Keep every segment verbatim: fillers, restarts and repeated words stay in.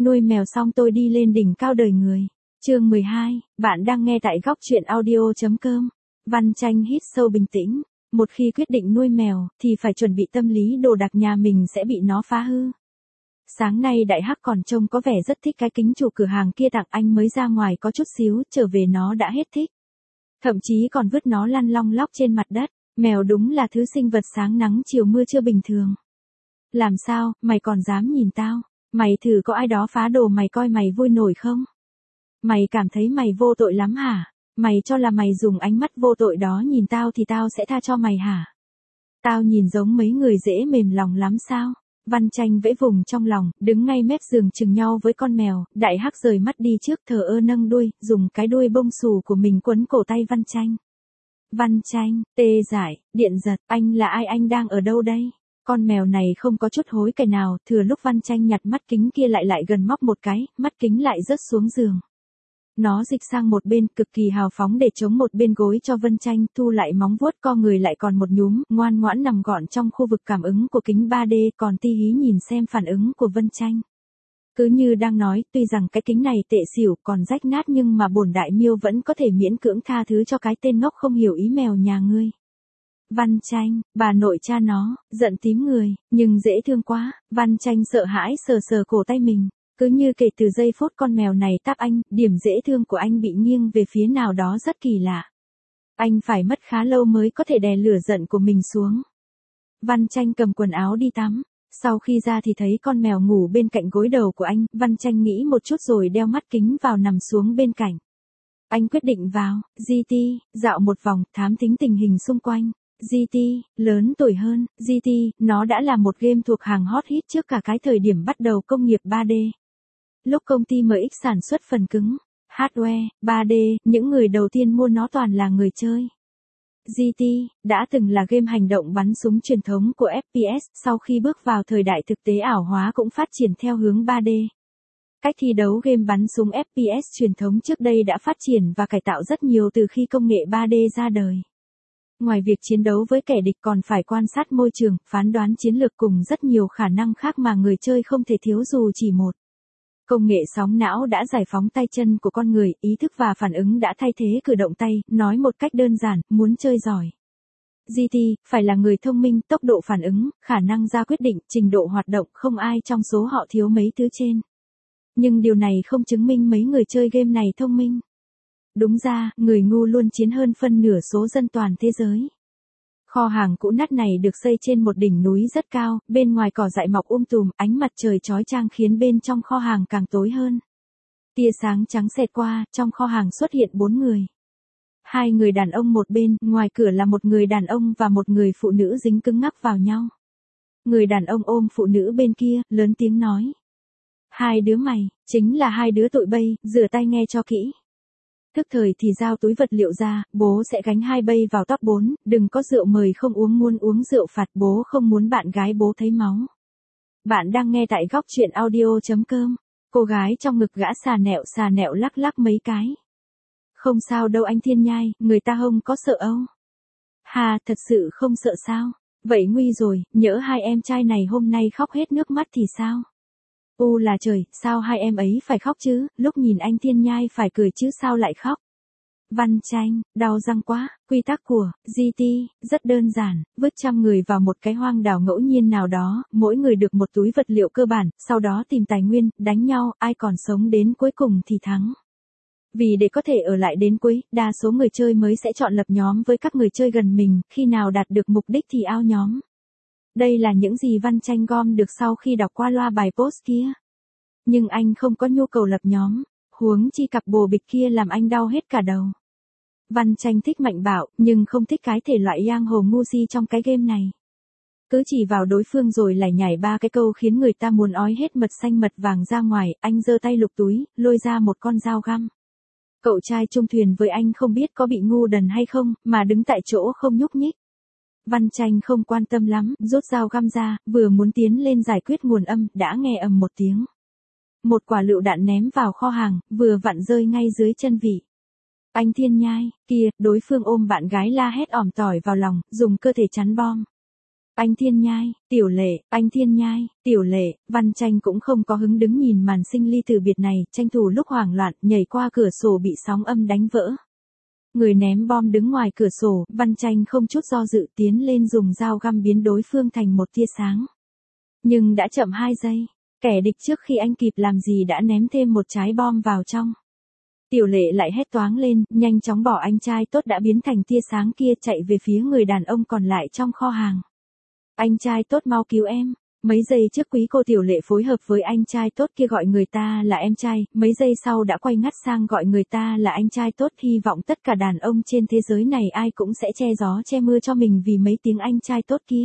Nuôi mèo xong tôi đi lên đỉnh cao đời người. Chương mười hai, bạn đang nghe tại góc truyện audio chấm com. Văn Tranh hít sâu bình tĩnh. Một khi quyết định nuôi mèo, thì phải chuẩn bị tâm lý đồ đạc nhà mình sẽ bị nó phá hư. Sáng nay Đại Hắc còn trông có vẻ rất thích cái kính chủ cửa hàng kia tặng anh mới ra ngoài có chút xíu, trở về nó đã hết thích. Thậm chí còn vứt nó lăn long lóc trên mặt đất. Mèo đúng là thứ sinh vật sáng nắng chiều mưa chưa bình thường. Làm sao, mày còn dám nhìn tao? Mày thử có ai đó phá đồ mày coi mày vui nổi không? Mày cảm thấy mày vô tội lắm hả? Mày cho là mày dùng ánh mắt vô tội đó nhìn tao thì tao sẽ tha cho mày hả? Tao nhìn giống mấy người dễ mềm lòng lắm sao? Văn Tranh vẫy vùng trong lòng, đứng ngay mép giường chừng nhau với con mèo. Đại Hắc rời mắt đi trước, thờ ơ nâng đuôi, dùng cái đuôi bông xù của mình quấn cổ tay Văn Tranh. Văn Tranh, tê dại, điện giật, anh là ai, anh đang ở đâu đây? Con mèo này không có chút hối cải nào, thừa lúc Văn Tranh nhặt mắt kính kia lại lại gần móc một cái, mắt kính lại rớt xuống giường. Nó dịch sang một bên, cực kỳ hào phóng để chống một bên gối cho Văn Tranh, thu lại móng vuốt co người lại còn một nhúm, ngoan ngoãn nằm gọn trong khu vực cảm ứng của kính ba D, còn ti hí nhìn xem phản ứng của Văn Tranh. Cứ như đang nói, tuy rằng cái kính này tệ xỉu, còn rách nát nhưng mà bổn đại miêu vẫn có thể miễn cưỡng tha thứ cho cái tên ngốc không hiểu ý mèo nhà ngươi. Văn Tranh, bà nội cha nó, giận tím người, nhưng dễ thương quá. Văn Tranh sợ hãi sờ sờ cổ tay mình. Cứ như kể từ giây phút con mèo này táp anh, điểm dễ thương của anh bị nghiêng về phía nào đó rất kỳ lạ. Anh phải mất khá lâu mới có thể đè lửa giận của mình xuống. Văn Tranh cầm quần áo đi tắm. Sau khi ra thì thấy con mèo ngủ bên cạnh gối đầu của anh. Văn Tranh nghĩ một chút rồi đeo mắt kính vào nằm xuống bên cạnh. Anh quyết định vào giê tê, dạo một vòng, thám thính tình hình xung quanh. giê tê, lớn tuổi hơn, giê tê, nó đã là một game thuộc hàng hot hit trước cả cái thời điểm bắt đầu công nghiệp ba D. Lúc công ty em ích sản xuất phần cứng, hardware, ba D, những người đầu tiên mua nó toàn là người chơi. giê tê, đã từng là game hành động bắn súng truyền thống của ép pê ét, sau khi bước vào thời đại thực tế ảo hóa cũng phát triển theo hướng ba D. Cách thi đấu game bắn súng ép pê ét truyền thống trước đây đã phát triển và cải tạo rất nhiều từ khi công nghệ ba D ra đời. Ngoài việc chiến đấu với kẻ địch còn phải quan sát môi trường, phán đoán chiến lược cùng rất nhiều khả năng khác mà người chơi không thể thiếu dù chỉ một. Công nghệ sóng não đã giải phóng tay chân của con người, ý thức và phản ứng đã thay thế cử động tay, nói một cách đơn giản, muốn chơi giỏi. giê tê, phải là người thông minh, tốc độ phản ứng, khả năng ra quyết định, trình độ hoạt động, không ai trong số họ thiếu mấy thứ trên. Nhưng điều này không chứng minh mấy người chơi game này thông minh. Đúng ra, người ngu luôn chiến hơn phân nửa số dân toàn thế giới. Kho hàng cũ nát này được xây trên một đỉnh núi rất cao, bên ngoài cỏ dại mọc um tùm, ánh mặt trời chói chang khiến bên trong kho hàng càng tối hơn. Tia sáng trắng xẹt qua, trong kho hàng xuất hiện bốn người. Hai người đàn ông một bên, ngoài cửa là một người đàn ông và một người phụ nữ dính cứng ngắc vào nhau. Người đàn ông ôm phụ nữ bên kia, lớn tiếng nói. Hai đứa mày, chính là hai đứa tụi bay, rửa tay nghe cho kỹ. Thức thời thì giao túi vật liệu ra, bố sẽ gánh hai bay vào top bốn, đừng có rượu mời không uống, muốn uống rượu phạt, bố không muốn bạn gái bố thấy máu. Bạn đang nghe tại góc truyện audio chấm com. Cô gái trong ngực gã xà nẹo xà nẹo lắc lắc mấy cái. Không sao đâu anh Thiên Nhai, người ta không có sợ âu. Hà, thật sự không sợ sao? Vậy nguy rồi, nhỡ hai em trai này hôm nay khóc hết nước mắt thì sao? U là trời, sao hai em ấy phải khóc chứ, lúc nhìn anh Thiên Nhai phải cười chứ sao lại khóc. Văn Tranh, đau răng quá, quy tắc của giê tê, rất đơn giản, vứt trăm người vào một cái hoang đảo ngẫu nhiên nào đó, mỗi người được một túi vật liệu cơ bản, sau đó tìm tài nguyên, đánh nhau, ai còn sống đến cuối cùng thì thắng. Vì để có thể ở lại đến cuối, đa số người chơi mới sẽ chọn lập nhóm với các người chơi gần mình, khi nào đạt được mục đích thì ao nhóm. Đây là những gì Văn Tranh gom được sau khi đọc qua loa bài post kia. Nhưng anh không có nhu cầu lập nhóm, huống chi cặp bồ bịch kia làm anh đau hết cả đầu. Văn Tranh thích mạnh bạo, nhưng không thích cái thể loại giang hồ ngu si trong cái game này. Cứ chỉ vào đối phương rồi lại nhảy ba cái câu khiến người ta muốn ói hết mật xanh mật vàng ra ngoài, anh giơ tay lục túi, lôi ra một con dao găm. Cậu trai chung thuyền với anh không biết có bị ngu đần hay không, mà đứng tại chỗ không nhúc nhích. Văn Tranh không quan tâm lắm, rút dao găm ra, vừa muốn tiến lên giải quyết nguồn âm, đã nghe ầm một tiếng. Một quả lựu đạn ném vào kho hàng, vừa vặn rơi ngay dưới chân vị. Anh Thiên Nhai, kia, đối phương ôm bạn gái la hét ỏm tỏi vào lòng, dùng cơ thể chắn bom. anh Thiên Nhai, Tiểu Lệ, anh Thiên Nhai, Tiểu Lệ, Văn Tranh cũng không có hứng đứng nhìn màn sinh ly từ biệt này, tranh thủ lúc hoảng loạn, nhảy qua cửa sổ bị sóng âm đánh vỡ. Người ném bom đứng ngoài cửa sổ, Văn Tranh không chút do dự tiến lên dùng dao găm biến đối phương thành một tia sáng. Nhưng đã chậm hai giây, kẻ địch trước khi anh kịp làm gì đã ném thêm một trái bom vào trong. Tiểu Lệ lại hét toáng lên, nhanh chóng bỏ anh trai tốt đã biến thành tia sáng kia chạy về phía người đàn ông còn lại trong kho hàng. Anh trai tốt mau cứu em. Mấy giây trước quý cô Tiểu Lệ phối hợp với anh trai tốt kia gọi người ta là em trai, mấy giây sau đã quay ngắt sang gọi người ta là anh trai tốt, hy vọng tất cả đàn ông trên thế giới này ai cũng sẽ che gió che mưa cho mình vì mấy tiếng anh trai tốt kia.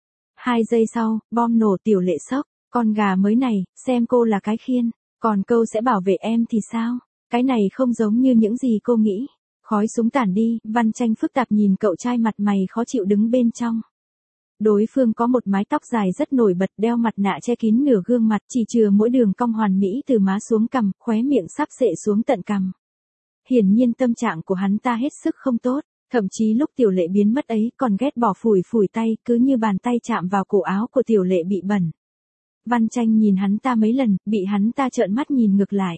Hai giây sau, bom nổ. Tiểu Lệ sốc, con gà mới này, xem cô là cái khiên, còn câu sẽ bảo vệ em thì sao? Cái này không giống như những gì cô nghĩ. Khói súng tản đi, Văn Tranh phức tạp nhìn cậu trai mặt mày khó chịu đứng bên trong. Đối phương có một mái tóc dài rất nổi bật, đeo mặt nạ che kín nửa gương mặt, chỉ chừa mỗi đường cong hoàn mỹ từ má xuống cằm, khóe miệng sắp xệ xuống tận cằm. Hiển nhiên tâm trạng của hắn ta hết sức không tốt, thậm chí lúc Tiểu Lệ biến mất ấy còn ghét bỏ phủi phủi tay, cứ như bàn tay chạm vào cổ áo của Tiểu Lệ bị bẩn. Văn Tranh nhìn hắn ta mấy lần, bị hắn ta trợn mắt nhìn ngược lại.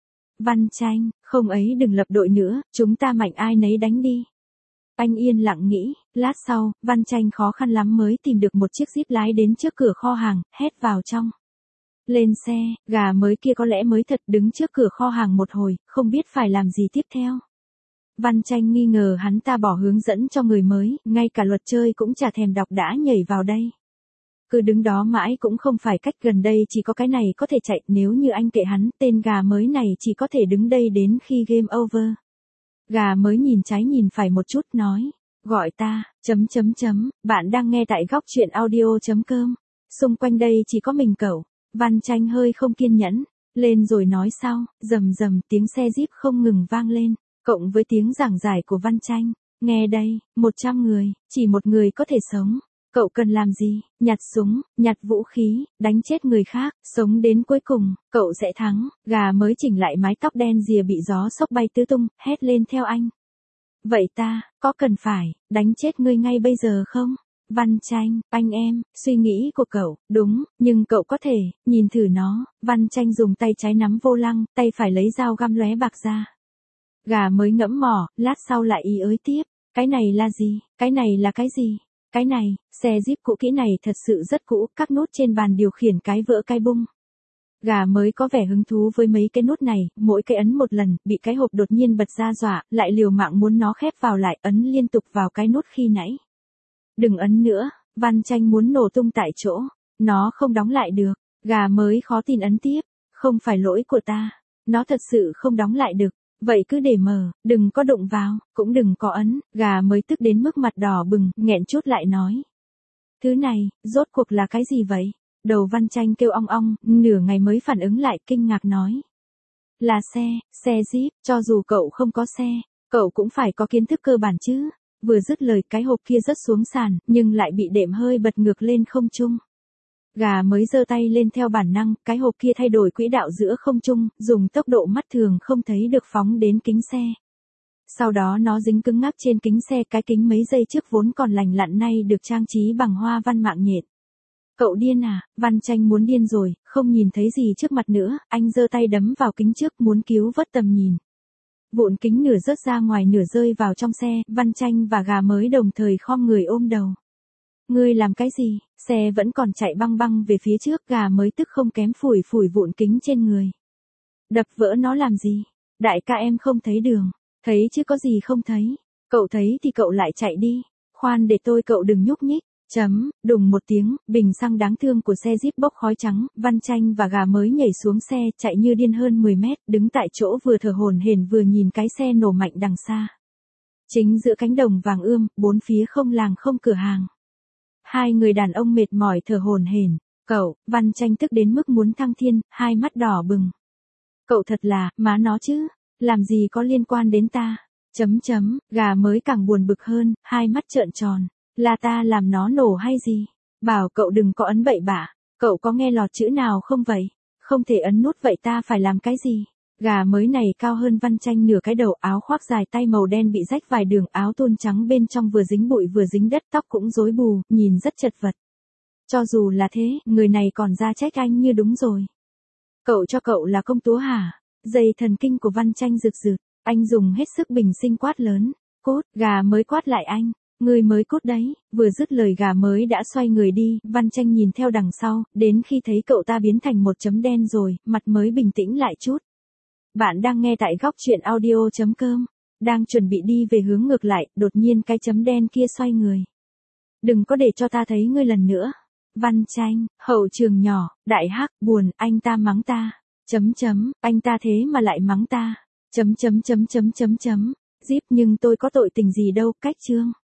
Văn Tranh, không ấy đừng lập đội nữa, chúng ta mạnh ai nấy đánh đi. Anh yên lặng nghĩ, lát sau, Văn Tranh khó khăn lắm mới tìm được một chiếc jeep lái đến trước cửa kho hàng, hét vào trong. Lên xe, gà mới kia có lẽ mới thật đứng trước cửa kho hàng một hồi, không biết phải làm gì tiếp theo. Văn Tranh nghi ngờ hắn ta bỏ hướng dẫn cho người mới, ngay cả luật chơi cũng chả thèm đọc đã nhảy vào đây. Cứ đứng đó mãi cũng không phải cách, gần đây chỉ có cái này có thể chạy, nếu như anh kệ hắn, tên gà mới này chỉ có thể đứng đây đến khi game over. Gà mới nhìn trái nhìn phải một chút nói, gọi ta, chấm chấm chấm, bạn đang nghe tại góc truyện audio chấm com. Xung quanh đây chỉ có mình cậu. Văn Tranh hơi không kiên nhẫn, lên rồi nói sau, rầm rầm tiếng xe jeep không ngừng vang lên, cộng với tiếng giảng giải của Văn Tranh. Nghe đây, một trăm người, chỉ một người có thể sống. Cậu cần làm gì? Nhặt súng, nhặt vũ khí, đánh chết người khác, sống đến cuối cùng, cậu sẽ thắng. Gà mới chỉnh lại mái tóc đen rìa bị gió xốc bay tứ tung, hét lên theo anh. Vậy ta, có cần phải, đánh chết ngươi ngay bây giờ không? Văn Tranh, anh em, suy nghĩ của cậu, đúng, nhưng cậu có thể, nhìn thử nó. Văn Tranh dùng tay trái nắm vô lăng, tay phải lấy dao găm lóe bạc ra. Gà mới ngẫm mỏ, lát sau lại ý ới tiếp. Cái này là gì? Cái này là cái gì? Cái này, xe jeep cũ kỹ này thật sự rất cũ, các nút trên bàn điều khiển cái vỡ cái bung. Gà mới có vẻ hứng thú với mấy cái nút này, mỗi cái ấn một lần, bị cái hộp đột nhiên bật ra dọa, lại liều mạng muốn nó khép vào lại, ấn liên tục vào cái nút khi nãy. Đừng ấn nữa, Văn Tranh muốn nổ tung tại chỗ, nó không đóng lại được. Gà mới khó tin ấn tiếp, không phải lỗi của ta, nó thật sự không đóng lại được. Vậy cứ để mở, đừng có đụng vào, cũng đừng có ấn. Gà mới tức đến mức mặt đỏ bừng, nghẹn chút lại nói. Thứ này, rốt cuộc là cái gì vậy? Đầu Văn Tranh kêu ong ong, nửa ngày mới phản ứng lại, kinh ngạc nói. Là xe, xe jeep, cho dù cậu không có xe, cậu cũng phải có kiến thức cơ bản chứ. Vừa dứt lời cái hộp kia rớt xuống sàn, nhưng lại bị đệm hơi bật ngược lên không trung. Gà mới giơ tay lên theo bản năng, cái hộp kia thay đổi quỹ đạo giữa không trung, dùng tốc độ mắt thường không thấy được phóng đến kính xe. Sau đó nó dính cứng ngắc trên kính xe, cái kính mấy giây trước vốn còn lành lặn nay được trang trí bằng hoa văn mạng nhện. Cậu điên à? Văn Tranh muốn điên rồi, không nhìn thấy gì trước mặt nữa, anh giơ tay đấm vào kính trước muốn cứu vớt tầm nhìn. Vụn kính nửa rớt ra ngoài nửa rơi vào trong xe, Văn Tranh và gà mới đồng thời khom người ôm đầu. Ngươi làm cái gì? Xe vẫn còn chạy băng băng về phía trước, gà mới tức không kém phủi phủi vụn kính trên người. Đập vỡ nó làm gì? Đại ca em không thấy đường. Thấy chứ có gì không thấy. Cậu thấy thì cậu lại chạy đi. Khoan để tôi, cậu đừng nhúc nhích. Chấm, đùng một tiếng, bình xăng đáng thương của xe jeep bốc khói trắng, Văn Tranh và gà mới nhảy xuống xe, chạy như điên hơn mười mét, đứng tại chỗ vừa thở hổn hển vừa nhìn cái xe nổ mạnh đằng xa. Chính giữa cánh đồng vàng ươm, bốn phía không làng không cửa hàng. Hai người đàn ông mệt mỏi thở hổn hển. Cậu, Văn Tranh tức đến mức muốn thăng thiên, hai mắt đỏ bừng. Cậu thật là, má nó chứ, làm gì có liên quan đến ta. Chấm chấm, gà mới càng buồn bực hơn, hai mắt trợn tròn. Là ta làm nó nổ hay gì? Bảo cậu đừng có ấn bậy bạ. Cậu có nghe lọt chữ nào không vậy? Không thể ấn nút vậy ta phải làm cái gì? Gà mới này cao hơn Văn Tranh nửa cái đầu, áo khoác dài tay màu đen bị rách vài đường, áo tôn trắng bên trong vừa dính bụi vừa dính đất, tóc cũng rối bù, nhìn rất chật vật. Cho dù là thế, người này còn ra trách anh như đúng rồi. Cậu cho cậu là công chúa hả? Dây thần kinh của Văn Tranh rực rực, anh dùng hết sức bình sinh quát lớn. Cút, gà mới quát lại anh. Người mới cút đấy, vừa dứt lời gà mới đã xoay người đi, Văn Tranh nhìn theo đằng sau, đến khi thấy cậu ta biến thành một chấm đen rồi, mặt mới bình tĩnh lại chút. Bạn đang nghe tại góc truyện audio chấm com, đang chuẩn bị đi về hướng ngược lại, đột nhiên cái chấm đen kia xoay người. Đừng có để cho ta thấy ngươi lần nữa. Văn Tranh, hậu trường nhỏ, đại hắc, buồn, anh ta mắng ta. Chấm chấm, anh ta thế mà lại mắng ta. Chấm chấm chấm chấm chấm chấm. Díp nhưng tôi có tội tình gì đâu, cách chương.